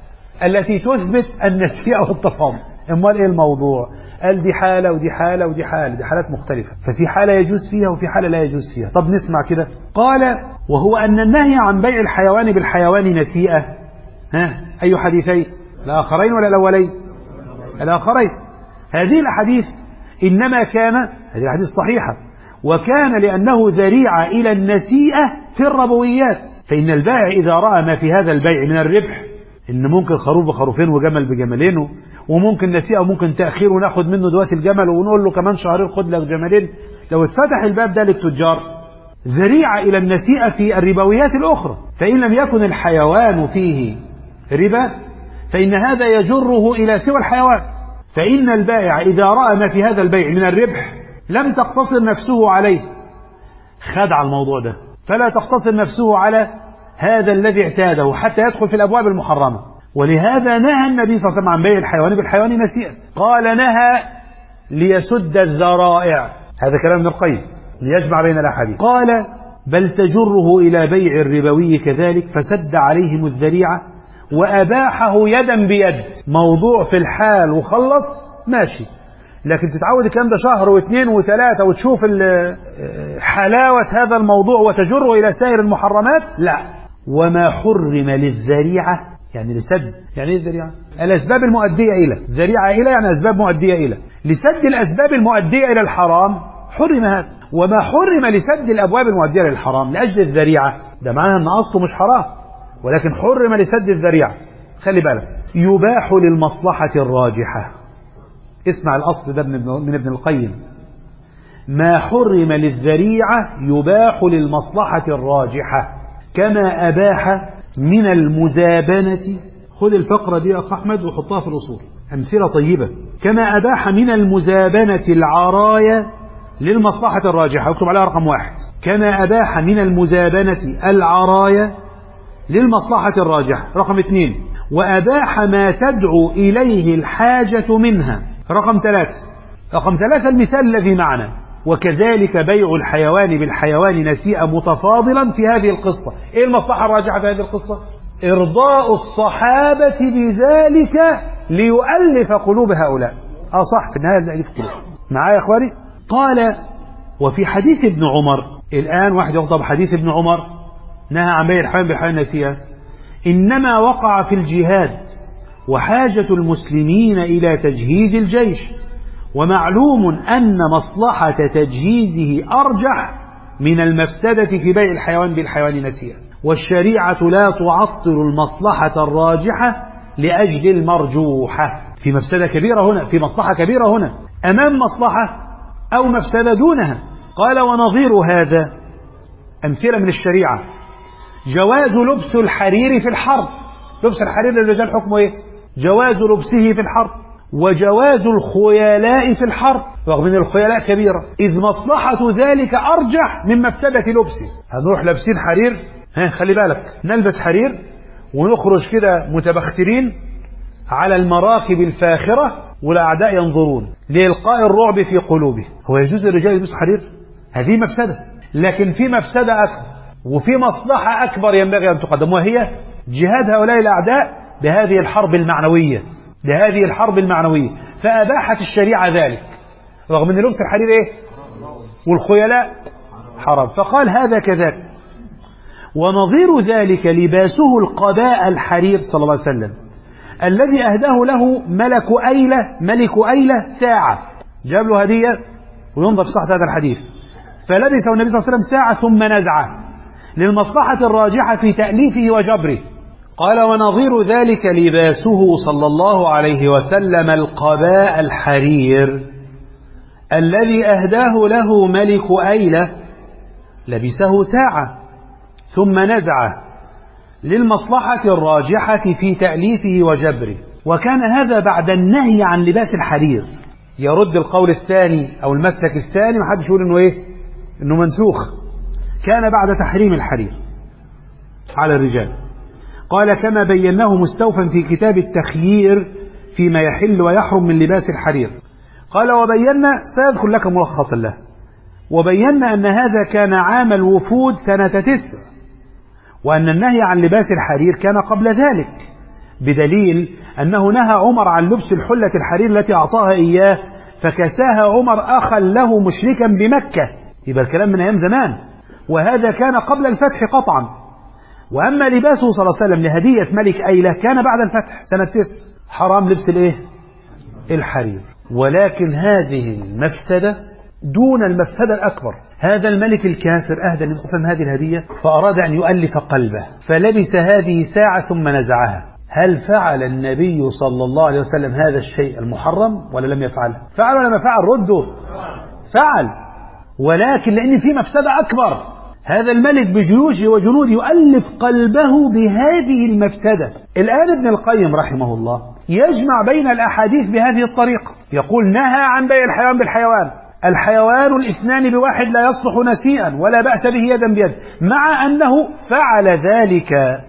التي تثبت النسيئة والتفاضل. امال ايه الموضوع؟ قال دي حالة ودي حالة ودي حالة، دي حالات مختلفة، ففي حالة يجوز فيها وفي حالة لا يجوز فيها. طب نسمع كده. قال وهو أن النهي عن بيع الحيوان بالحيوان نسيئة، ها أي حديثين؟ الآخرين ولا الأولين؟ الآخرين. هذه الأحاديث إنما كان، هذه الحديث صحيحة، وكان لأنه ذريعة إلى النسيئة في الربويات، فإن البائع إذا رأى ما في هذا البيع من الربح، إن ممكن خروف بخروفين وجمل بجملين، وممكن نسيئة وممكن تأخير وناخد منه دلوقتي الجمل ونقول له كمان شهرين خد لك جملين، لو اتفتح الباب ده للتجار ذريعة إلى النسيئة في الربويات الأخرى، فإن لم يكن الحيوان فيه ربا فإن هذا يجره إلى سوى الحيوان. فإن البائع إذا رأى ما في هذا البيع من الربح لم تقتصر نفسه عليه، خدع الموضوع ده، فلا تقتصر نفسه على هذا الذي اعتاده حتى يدخل في الأبواب المحرمة. ولهذا نهى النبي صلى الله عليه وسلم عن بيع الحيوان بالحيوان نسيئا، قال نهى ليسد الذرائع، هذا كلام ابن القيم ليجمع بين الأحاديث. قال بل تجره إلى بيع الربوي كذلك، فسد عليهم الذريعة وأباحه يدا بيد. موضوع في الحال وخلص ماشي، لكن تتعود الكلام ده شهر واثنين وثلاثة وتشوف حلاوة هذا الموضوع وتجره إلى سائر المحرمات، لا. وما حرم للذريعة يعني لسد، يعني ايه الذريعة؟ الأسباب المؤدية إلى، ذريعة إلى يعني أسباب مؤدية إلى، لسد الأسباب المؤدية إلى الحرام حرم هذا. وما حرم لسد الأبواب المؤدية للحرام لأجل الذريعة، ده معناه أن أصله مش حرام، ولكن حرم لسد الذريعة. خلي بالك، يباح للمصلحة الراجحة. اسمع الأصل ده من ابن القيم: ما حرم للذريعة يباح للمصلحة الراجحة، كما أباح من المزابنة. خذ الفقرة دي يا أخ أحمد وحطها في الأصول، أمثلة طيبة. كما أباح من المزابنة العرايا للمصلحة الراجحة، اكتب عليها رقم واحد: كما أباح من المزابنة العرايا للمصلحة الراجحة. رقم اثنين: وأباح ما تدعو إليه الحاجة منها. رقم ثلاثة رقم ثلاثة المثال الذي معنا: وكذلك بيع الحيوان بالحيوان نسيئا متفاضلا في هذه القصة. إيه المصلحة الراجحة في هذه القصة؟ إرضاء الصحابة بذلك ليؤلف قلوب هؤلاء. آه صح، في النهاية نألف قلوب. معايا يا إخواني؟ قال: وفي حديث ابن عمر. الآن واحد يخطب حديث ابن عمر نهى عن بيع الحيوان بالحيوان نسيئا: إنما وقع في الجهاد وحاجة المسلمين إلى تجهيز الجيش، ومعلوم أن مصلحة تجهيزه أرجح من المفسدة في بيع الحيوان بالحيوان نسيئا، والشريعة لا تعطل المصلحة الراجحة لأجل المرجوحة. في مفسدة كبيرة هنا، في مصلحة كبيرة هنا أمام مصلحة أو مفسدة دونها. قال: ونظير هذا أمثلة من الشريعة: جواز لبس الحرير في الحرب. لبس الحرير للرجال حكمه إيه؟ جواز لبسه في الحرب. وجواز الخيلاء في الحرب، رغم أن الخيلاء كبيرة، إذ مصلحة ذلك أرجح من مفسدة لبسه. هنروح لابسين حرير، ها خلي بالك، نلبس حرير ونخرج كده متبخترين على المراكب الفاخرة والأعداء ينظرون لإلقاء الرعب في قلوبهم. هو يجوز للرجال يلبسوا حرير؟ هذه مفسدة. لكن في مفسدة أكبر وفي مصلحة أكبر ينبغي أن تقدم، وهي جهاد هؤلاء الأعداء بهذه الحرب المعنوية، بهذه الحرب المعنوية. فأباحت الشريعة ذلك، رغم أن لبس الحرير إيه؟ والخيلاء حرام. فقال: هذا كذلك. ونظير ذلك لباسه القباء الحرير صلى الله عليه وسلم، الذي أهداه له ملك أيلة ملك أيلة ساعة. جاب له هدية، وينظر في صحة هذا الحديث: فلبسه النبي صلى الله عليه وسلم ساعة ثم نزعه للمصلحة الراجحة في تأليفه وجبره. قال: ونظير ذلك لباسه صلى الله عليه وسلم القباء الحرير الذي أهداه له ملك أيلة، لبسه ساعة ثم نزعه للمصلحة الراجحة في تأليفه وجبره. وكان هذا بعد النهي عن لباس الحرير. يرد القول الثاني أو المسلك الثاني، ما حدش يقول إنه إيه؟ إنه منسوخ. كان بعد تحريم الحرير على الرجال. قال: كما بيناه مستوفا في كتاب التخيير فيما يحل ويحرم من لباس الحرير. قال: وبينا، سأذكر لك ملخصا له: وبينا أن هذا كان عام الوفود سنة تسع، وأن النهي عن لباس الحرير كان قبل ذلك، بدليل أنه نهى عمر عن لبس الحلة الحرير التي أعطاها إياه، فكساها عمر أخا له مشركا بمكة. يبقى الكلام من أيام زمان، وهذا كان قبل الفتح قطعا. وأما لباسه صلى الله عليه وسلم لهدية ملك أيلة كان بعد الفتح سنة تسع، حرام لبس الإيه؟ الحرير. ولكن هذه المفسدة دون المفسدة الأكبر. هذا الملك الكافر أهدى النبي صلى الله عليه وسلم هذه الهدية، فأراد أن يؤلف قلبه فلبس هذه ساعة ثم نزعها. هل فعل النبي صلى الله عليه وسلم هذا الشيء المحرم ولا لم يفعله؟ فعل ولا ما فعل؟ ردوا. فعل، ولكن لأن في مفسدة أكبر. هذا الملك بجيوشه وجنوده يؤلف قلبه بهذه المفسدة. الآن ابن القيم رحمه الله يجمع بين الأحاديث بهذه الطريقة، يقول: نهى عن بيع الحيوان بالحيوان، الحيوان الاثنان بواحد لا يصلح نسيئا ولا بأس به يدا بيد، مع أنه فعل ذلك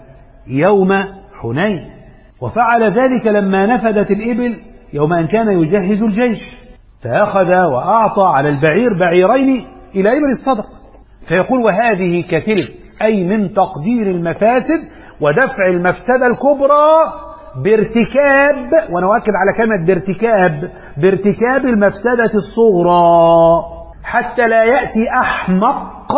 يوم حنين، وفعل ذلك لما نفدت الإبل يوم أن كان يجهز الجيش، فأخذ وأعطى على البعير بعيرين إلى إبل الصدق. فيقول: وهذه كتلك، أي من تقدير المفاسد ودفع المفسدة الكبرى بارتكاب، وأنا أؤكد على كلمة بارتكاب، بارتكاب المفسدة الصغرى، حتى لا يأتي أحمق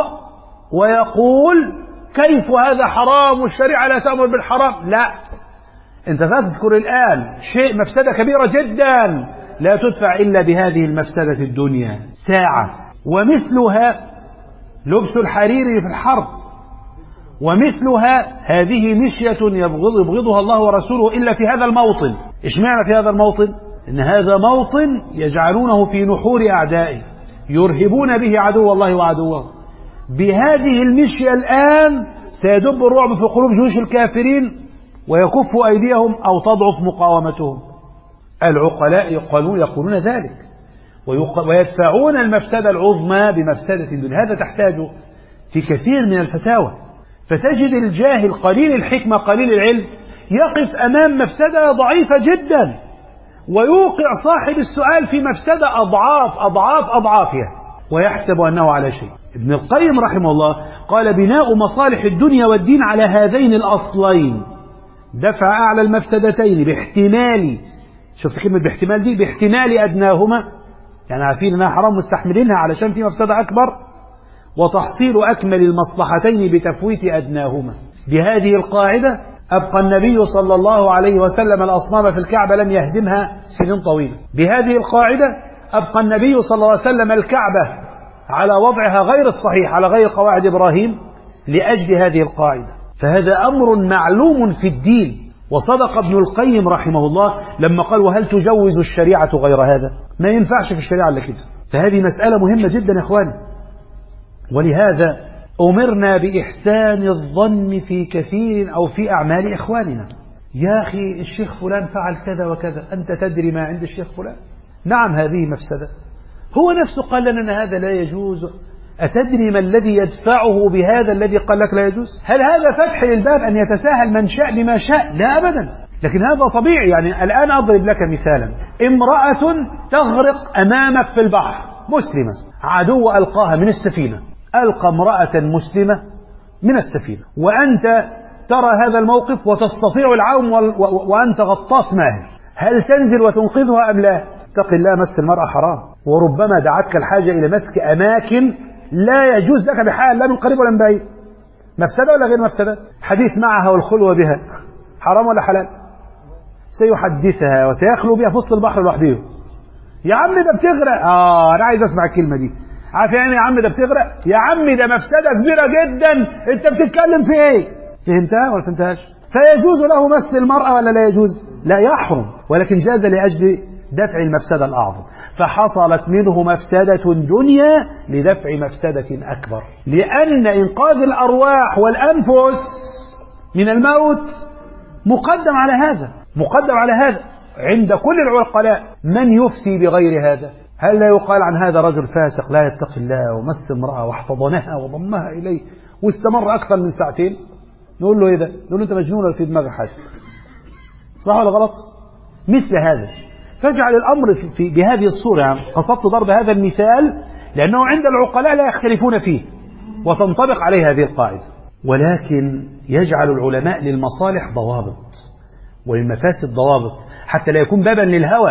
ويقول: كيف هذا حرام والشريعة لا تأمر بالحرام. لا، أنت تذكر الآن شيء مفسدة كبيرة جدا لا تدفع إلا بهذه المفسدة الدنيا ساعة. ومثلها لبس الحرير في الحرب، ومثلها هذه مشية يبغض يبغضها الله ورسوله إلا في هذا الموطن. اشمعنى في هذا الموطن؟ إن هذا موطن يجعلونه في نحور أعدائه، يرهبون به عدو الله وعدوه. بهذه المشية الآن سيدب الرعب في قلوب جيوش الكافرين ويكف أيديهم أو تضعف مقاومتهم. العقلاء يقولون يقولون ذلك ويدفعون المفسدة العظمى بمفسدة الدنيا. هذا تحتاج في كثير من الفتاوى، فتجد الجاهل قليل الحكمة قليل العلم يقف أمام مفسدة ضعيفة جدا ويوقع صاحب السؤال في مفسدة أضعاف أضعاف أضعافها ويحسب أنه على شيء. ابن القيم رحمه الله قال: بناء مصالح الدنيا والدين على هذين الأصلين، دفع أعلى المفسدتين باحتمال، شوف كلمة باحتمال دي، باحتمال أدناهما، يعني عارفين أنها حرام مستحملينها علشان في مفسدة أكبر، وتحصيل أكمل المصلحتين بتفويت أدناهما. بهذه القاعدة أبقى النبي صلى الله عليه وسلم الأصنام في الكعبة لم يهدمها سنين طويلة. بهذه القاعدة أبقى النبي صلى الله عليه وسلم الكعبة على وضعها غير الصحيح على غير قواعد إبراهيم لأجل هذه القاعدة. فهذا أمر معلوم في الدين. وصدق ابن القيم رحمه الله لما قال: وهل تجوز الشريعة غير هذا؟ ما ينفعش في الشريعة إلا كده. فهذه مسألة مهمة جدا يا إخواني، ولهذا أمرنا بإحسان الظن في كثير أو في أعمال إخواننا. يا أخي الشيخ فلان فعل كذا وكذا، أنت تدري ما عند الشيخ فلان؟ نعم هذه مفسدة، هو نفسه قال لنا هذا لا يجوز، أتدري ما الذي يدفعه بهذا الذي قال لك لا يجوز؟ هل هذا فتح للباب أن يتساهل من شاء بما شاء؟ لا أبدا، لكن هذا طبيعي. يعني الآن أضرب لك مثالا: امرأة تغرق أمامك في البحر مسلمة، عدو ألقاها من السفينة، ألقى امرأة مسلمة من السفينة، وأنت ترى هذا الموقف وتستطيع العوم وأنت غطاس ماهر، هل تنزل وتنقذها أم لا؟ اتق الله، مس المرأة حرام، وربما دعتك الحاجة إلى مسك أماكن لا يجوز لك بحال، لا من قريب ولا من بعيد. مفسدة ولا غير مفسدة؟ حديث معها والخلوة بها حرام ولا حلال؟ سيحدثها وسيخلو بها في وسط البحر لوحده. يا عم ده بتغرق. آه أنا عايز أسمع الكلمة دي. عارف يعني يا عم ده بتغرق؟ يا عم ده مفسدة كبيرة جدا، أنت بتتكلم في إيه؟ فهمتها ولا فهمتهاش؟ فيجوز له مس المرأة ولا لا يجوز؟ لا يحرم، ولكن جاز لأجل دفع المفسدة الأعظم، فحصلت منه مفسدة دنيا لدفع مفسدة أكبر، لأن إنقاذ الأرواح والأنفس من الموت مقدم على هذا، مقدم على هذا عند كل العقلاء. من يفتي بغير هذا؟ هل لا يقال عن هذا رجل فاسق لا يتقي الله ومس امرأة واحتضنها وضمها إليه واستمر أكثر من ساعتين؟ نقول له إيه ده؟ نقول له أنت مجنون ولا في دماغك حاجة؟ صح ولا غلط؟ مثل هذا. فاجعل الأمر في, في بهذه الصورة. يعني قصدت ضرب هذا المثال لأنه عند العقلاء لا يختلفون فيه وتنطبق عليه هذه القاعدة، ولكن يجعل العلماء للمصالح ضوابط وللمفاسد ضوابط حتى لا يكون بابا للهوى،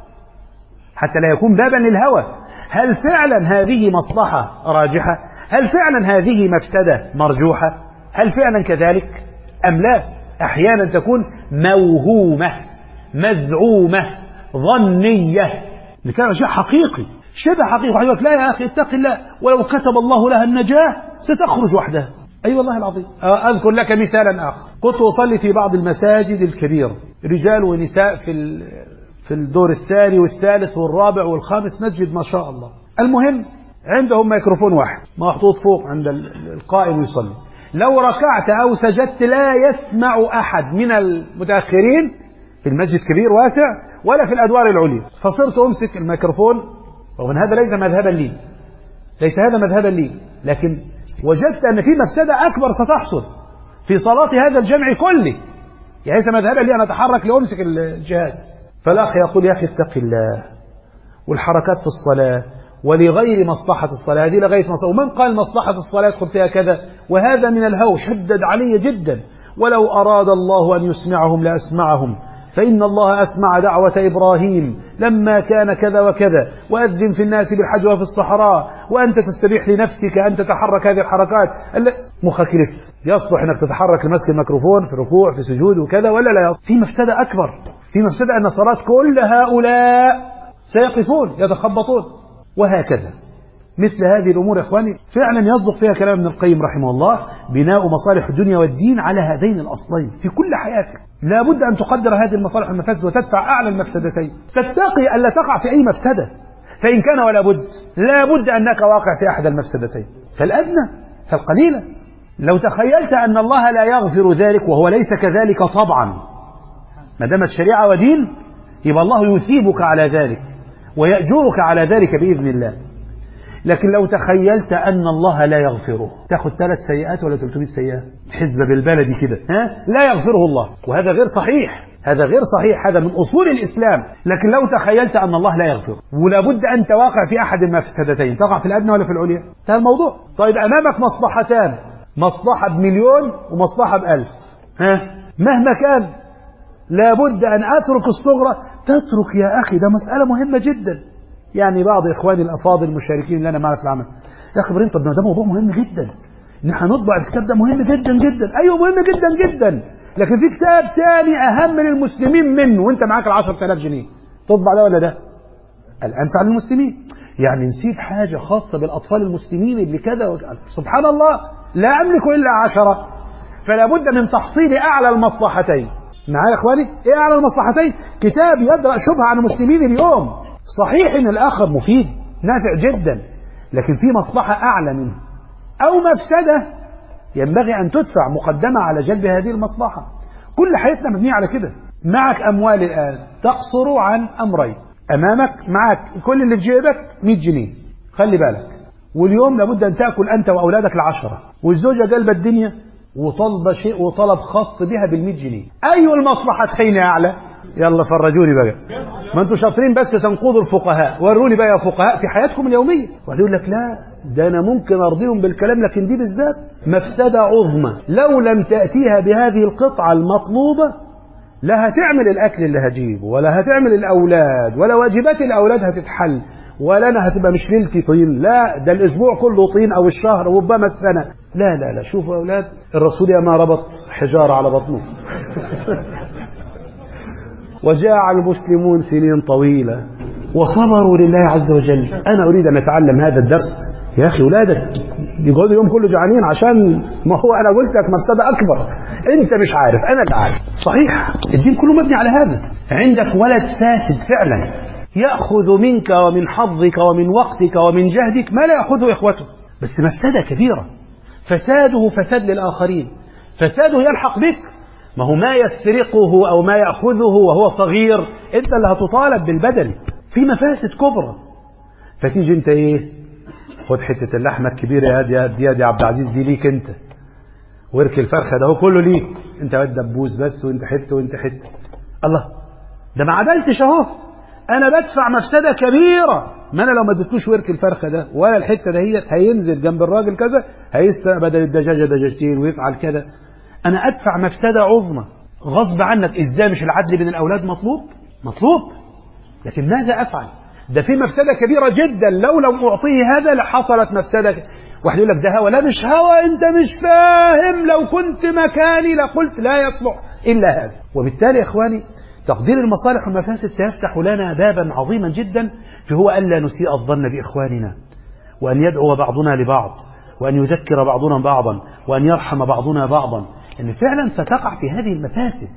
حتى لا يكون بابا للهوى. هل فعلا هذه مصلحة راجحة؟ هل فعلا هذه مفسدة مرجوحة؟ هل فعلا كذلك أم لا؟ أحيانا تكون موهومة مزعومة ظنية، لكن شيء حقيقي شبه حقيقي. واحد يقول لا يا أخي اتق الله، ولو كتب الله لها النجاة ستخرج وحدها. أي أيوة والله العظيم. أذكر لك مثالا آخر. كنت أصلي في بعض المساجد الكبيرة، رجال ونساء في في الدور الثاني والثالث والرابع والخامس، مسجد ما شاء الله. المهم عندهم ميكروفون واحد محطوط فوق عند القائم يصلي، لو ركعت أو سجدت لا يسمع أحد من المتأخرين في المسجد كبير واسع ولا في الأدوار العليا. فصرت أمسك الميكروفون، ومن هذا ليس مذهبا لي، ليس هذا مذهبا لي، لكن وجدت أن في مفسدة أكبر ستحصل في صلاة هذا الجمع كله، يعني ليس مذهبا لي أن أتحرك لأمسك الجهاز. فالأخ يقول يا أخي اتق الله، والحركات في الصلاة ولغير مصلحة الصلاة، هذه لغاية مصلحة، ومن قال مصلحة الصلاة يدخل فيها كذا، وهذا من الهوى، شدد علي جدا. ولو أراد الله أن يسمعهم لأسمعهم، فإن الله أسمع دعوة إبراهيم لما كان كذا وكذا، وأذن في الناس بالحج وفي الصحراء، وأنت تستبيح لنفسك أن تتحرك هذه الحركات. مخك يصلح أنك تتحرك لمسك الميكروفون في ركوع في سجود وكذا ولا لا يصلح؟ في مفسدة أكبر، في مفسدة أن صلاة كل هؤلاء سيقفون يتخبطون، وهكذا. مثل هذه الأمور يا إخواني فعلا يصدق فيها كلام ابن القيم رحمه الله: بناء مصالح الدنيا والدين على هذين الأصلين في كل حياتك. لا بد أن تقدر هذه المصالح والمفاسد وتدفع أعلى المفسدتين، تتقي ألا تقع في أي مفسدة، فإن كان ولا بد لا بد أنك واقع في أحد المفسدتين، فالأدنى فالقليلة. لو تخيلت أن الله لا يغفر ذلك وهو ليس كذلك طبعا، ما دامت شريعة ودين يبقى الله يثيبك على ذلك ويأجرك على ذلك بإذن الله. لكن لو تخيلت أن الله لا يغفره، تاخد ثلاث سيئات ولا ثلاثمائة سيئة حسبة بالبلدي كده، ها لا يغفره الله، وهذا غير صحيح، هذا غير صحيح، هذا من أصول الإسلام. لكن لو تخيلت أن الله لا يغفر ولا بد أن تواقع في أحد المفسدتين، تقع في الأدنى ولا في العليا؟ ده الموضوع. طيب أمامك مصلحتان، مصلحة بمليون ومصلحة بألف، ها مهما كان لا بد أن أترك الصغرى. تترك يا أخي، ده مسألة مهمة جدا. يعني بعض إخواني الأفاضل المشاركين لنا معنا في العمل: يا أخي إبراهيم، طب ده موضوع مهم جدا، نحن نطبع الكتاب ده مهم جدا جدا. أيوه مهم جدا جدا، لكن في كتاب تاني أهم للمسلمين منه وأنت معاك العشرة آلاف جنيه، تطبع ده ولا ده؟ الأنفع للمسلمين. يعني نسيت حاجة خاصة بالأطفال المسلمين اللي كذا وكذا. سبحان الله، لا أملك إلا عشرة، فلا بد من تحصيل أعلى المصلحتين. معايا يا إخواني؟ إيه أعلى المصلحتين؟ كتاب يدرأ شبهة عن المسلمين اليوم. صحيح إن الآخر مفيد نافع جدا، لكن في مصلحة أعلى منه أو مفسدة ينبغي أن تدفع مقدمة على جلب هذه المصلحة. كل حياتنا مبنية على كده. معك أموال الآن تقصر عن أمرين. أمامك معك كل اللي في جيبك مئة جنيه، خلي بالك، واليوم لابد أن تأكل أنت وأولادك العشرة، والزوجة قلبة الدنيا وطلب شيء وطلب خاص بها بالمئة جنيه. أي المصلحتين أعلى؟ يلا فرجوني بقى، ما انتوا شاطرين بس تنقضوا الفقهاء، وروني بقى يا فقهاء في حياتكم اليومية. واحد يقول لك لا ده أنا ممكن أرضيهم بالكلام، لكن دي بالذات مفسدة عظمى. لو لم تأتيها بهذه القطعة المطلوبة لا هتعمل الأكل اللي هجيبه، ولا هتعمل الأولاد، ولا واجبات الأولاد هتتحل، ولا أنا هتبقى مش ليلتي طين، لا ده الأسبوع كله طين أو الشهر وربما السنة. لا لا لا، شوفوا يا أولاد، الرسول يا ما ربط حجارة على بطنه وجاع المسلمون سنين طويلة وصبروا لله عز وجل. أنا أريد أن أتعلم هذا الدرس. يا أخي أولادك يقعدوا يوم كله جعانين عشان ما هو أنا قلت لك مفسدة أكبر، أنت مش عارف أنا اللي عارف. صحيح الدين كله مبني على هذا. عندك ولد فاسد فعلا يأخذ منك ومن حظك ومن وقتك ومن جهدك ما لا يأخذه إخوته، بس مفسدة كبيرة. فساده فساد للآخرين، فساده يلحق بك. ما هو ما يسرقه أو ما يأخذه وهو صغير أنت اللي هتطالب بالبدل، في مفاسد كبرى. فتيجي أنت إيه، خد حتة اللحمة الكبيرة يا دي يا دي يا دي عبد العزيز، دي ليك أنت، وارك الفرخة ده هو كله ليك أنت، ود دبوس بس وأنت حتة وأنت حتة. الله، ده ما عدلتش أهو، أنا بدفع مفسدة كبيرة. ما أنا لو ما اديتوش ورك الفرخة ده ولا الحتة دهيت هينزل جنب الراجل كذا، هيسرق بدل الدجاجة دجاجتين ويفعل كذا. أنا أدفع مفسدة عظمى غصب عنك. إزاي مش العدل بين الأولاد مطلوب؟ مطلوب، لكن ماذا أفعل؟ ده في مفسدة كبيرة جدا، لو لم أعطيه هذا لحصلت مفسدة. واحد يقول لك ده هوى، لا مش هوى، أنت مش فاهم، لو كنت مكاني لقلت لا يصلح إلا هذا. وبالتالي يا إخواني تقدير المصالح والمفاسد سيفتح لنا بابا عظيما جدا، فهو ألا نسيء الظن بإخواننا، وأن يدعو بعضنا لبعض، وأن يذكر بعضنا بعضا، وأن يرحم بعضنا بعضا. إن فعلا ستقع في هذه المفاسد،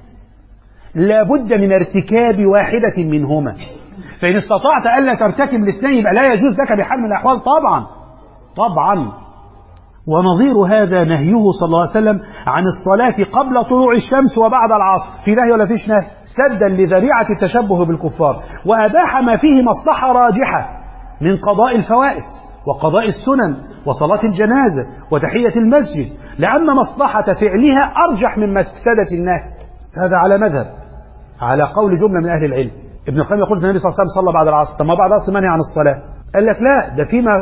لا بد من ارتكاب واحدة منهما. فإن استطعت ألا ترتكب الاثنين يبقى لا يجوز لك بحال من الأحوال طبعا طبعا. ونظير هذا نهيه صلى الله عليه وسلم عن الصلاة قبل طلوع الشمس وبعد العصر. في نهي ولا فيش نهي؟ سدا لذريعة التشبه بالكفار. وأباح ما فيه مصلحة راجحة من قضاء الفوائد وقضاء السنن وصلاة الجنازة وتحية المسجد، لأن مصلحة فعلها أرجح من مفسدة النهي. هذا على مذهب، على قول جملة من أهل العلم. ابن القيم يقول النبي صلى الله عليه وسلم صلى بعد العصر، طب ما بعد العصر منهي عن الصلاة. قال لك لا، ده في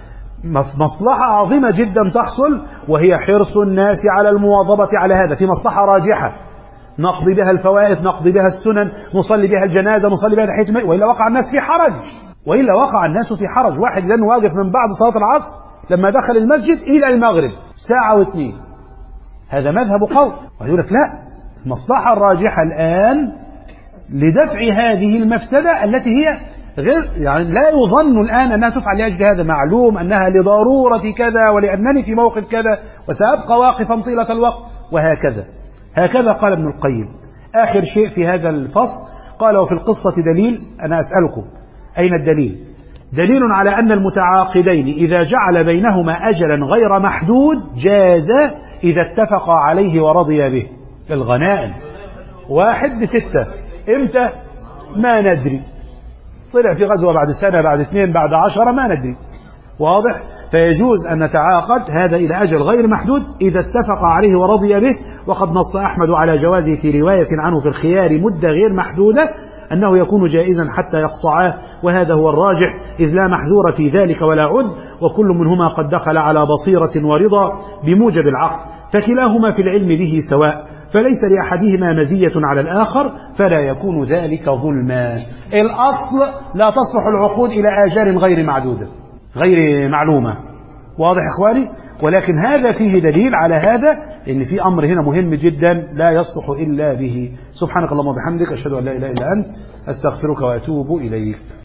مصلحة عظيمة جدا تحصل، وهي حرص الناس على المواظبة على هذا. في مصلحة راجحة نقضي بها الفوائد، نقضي بها السنن، نصلي بها الجنازة، نصلي بها تحية المسجد، وإلا وقع الناس في حرج. وإلا وقع الناس في حرج. واحد لأنه واقف من بعد صلاة العصر لما دخل المسجد إلى المغرب ساعة واثنين، هذا مذهب قول. ويقول لك لا، المصلحة الراجحة الآن لدفع هذه المفسدة التي هي غير يعني لا يظن الآن أنها تفعل لأجل هذا، معلوم أنها لضرورة كذا ولأنني في موقف كذا وسأبقى واقفا طيلة الوقت وهكذا. هكذا قال ابن القيم. آخر شيء في هذا الفصل قال: وفي القصة دليل. أنا أسألكم أين الدليل؟ دليل على أن المتعاقدين إذا جعل بينهما أجلا غير محدود جاز إذا اتفقا عليه ورضيا به. الغنائم واحد بستة، إمتى؟ ما ندري، طلع في غزوة بعد سنة، بعد اثنين، بعد عشرة، ما ندري. واضح؟ فيجوز أن نتعاقد هذا إلى أجل غير محدود إذا اتفق عليه ورضي به. وقد نص أحمد على جوازه في رواية عنه في الخيار مدة غير محدودة أنه يكون جائزا حتى يقطعاه، وهذا هو الراجح، إذ لا محذور في ذلك ولا عد، وكل منهما قد دخل على بصيرة ورضا بموجب العقد، فكلاهما في العلم به سواء، فليس لأحدهما مزية على الآخر، فلا يكون ذلك ظلما. الأصل لا تصلح العقود إلى آجال غير معدودة غير معلومة. واضح إخواني؟ ولكن هذا فيه دليل على هذا، إن في أمر هنا مهم جدا لا يصلح إلا به. سبحانك اللهم وبحمدك، أشهد أن لا إله إلا أنت، أستغفرك وأتوب إليك.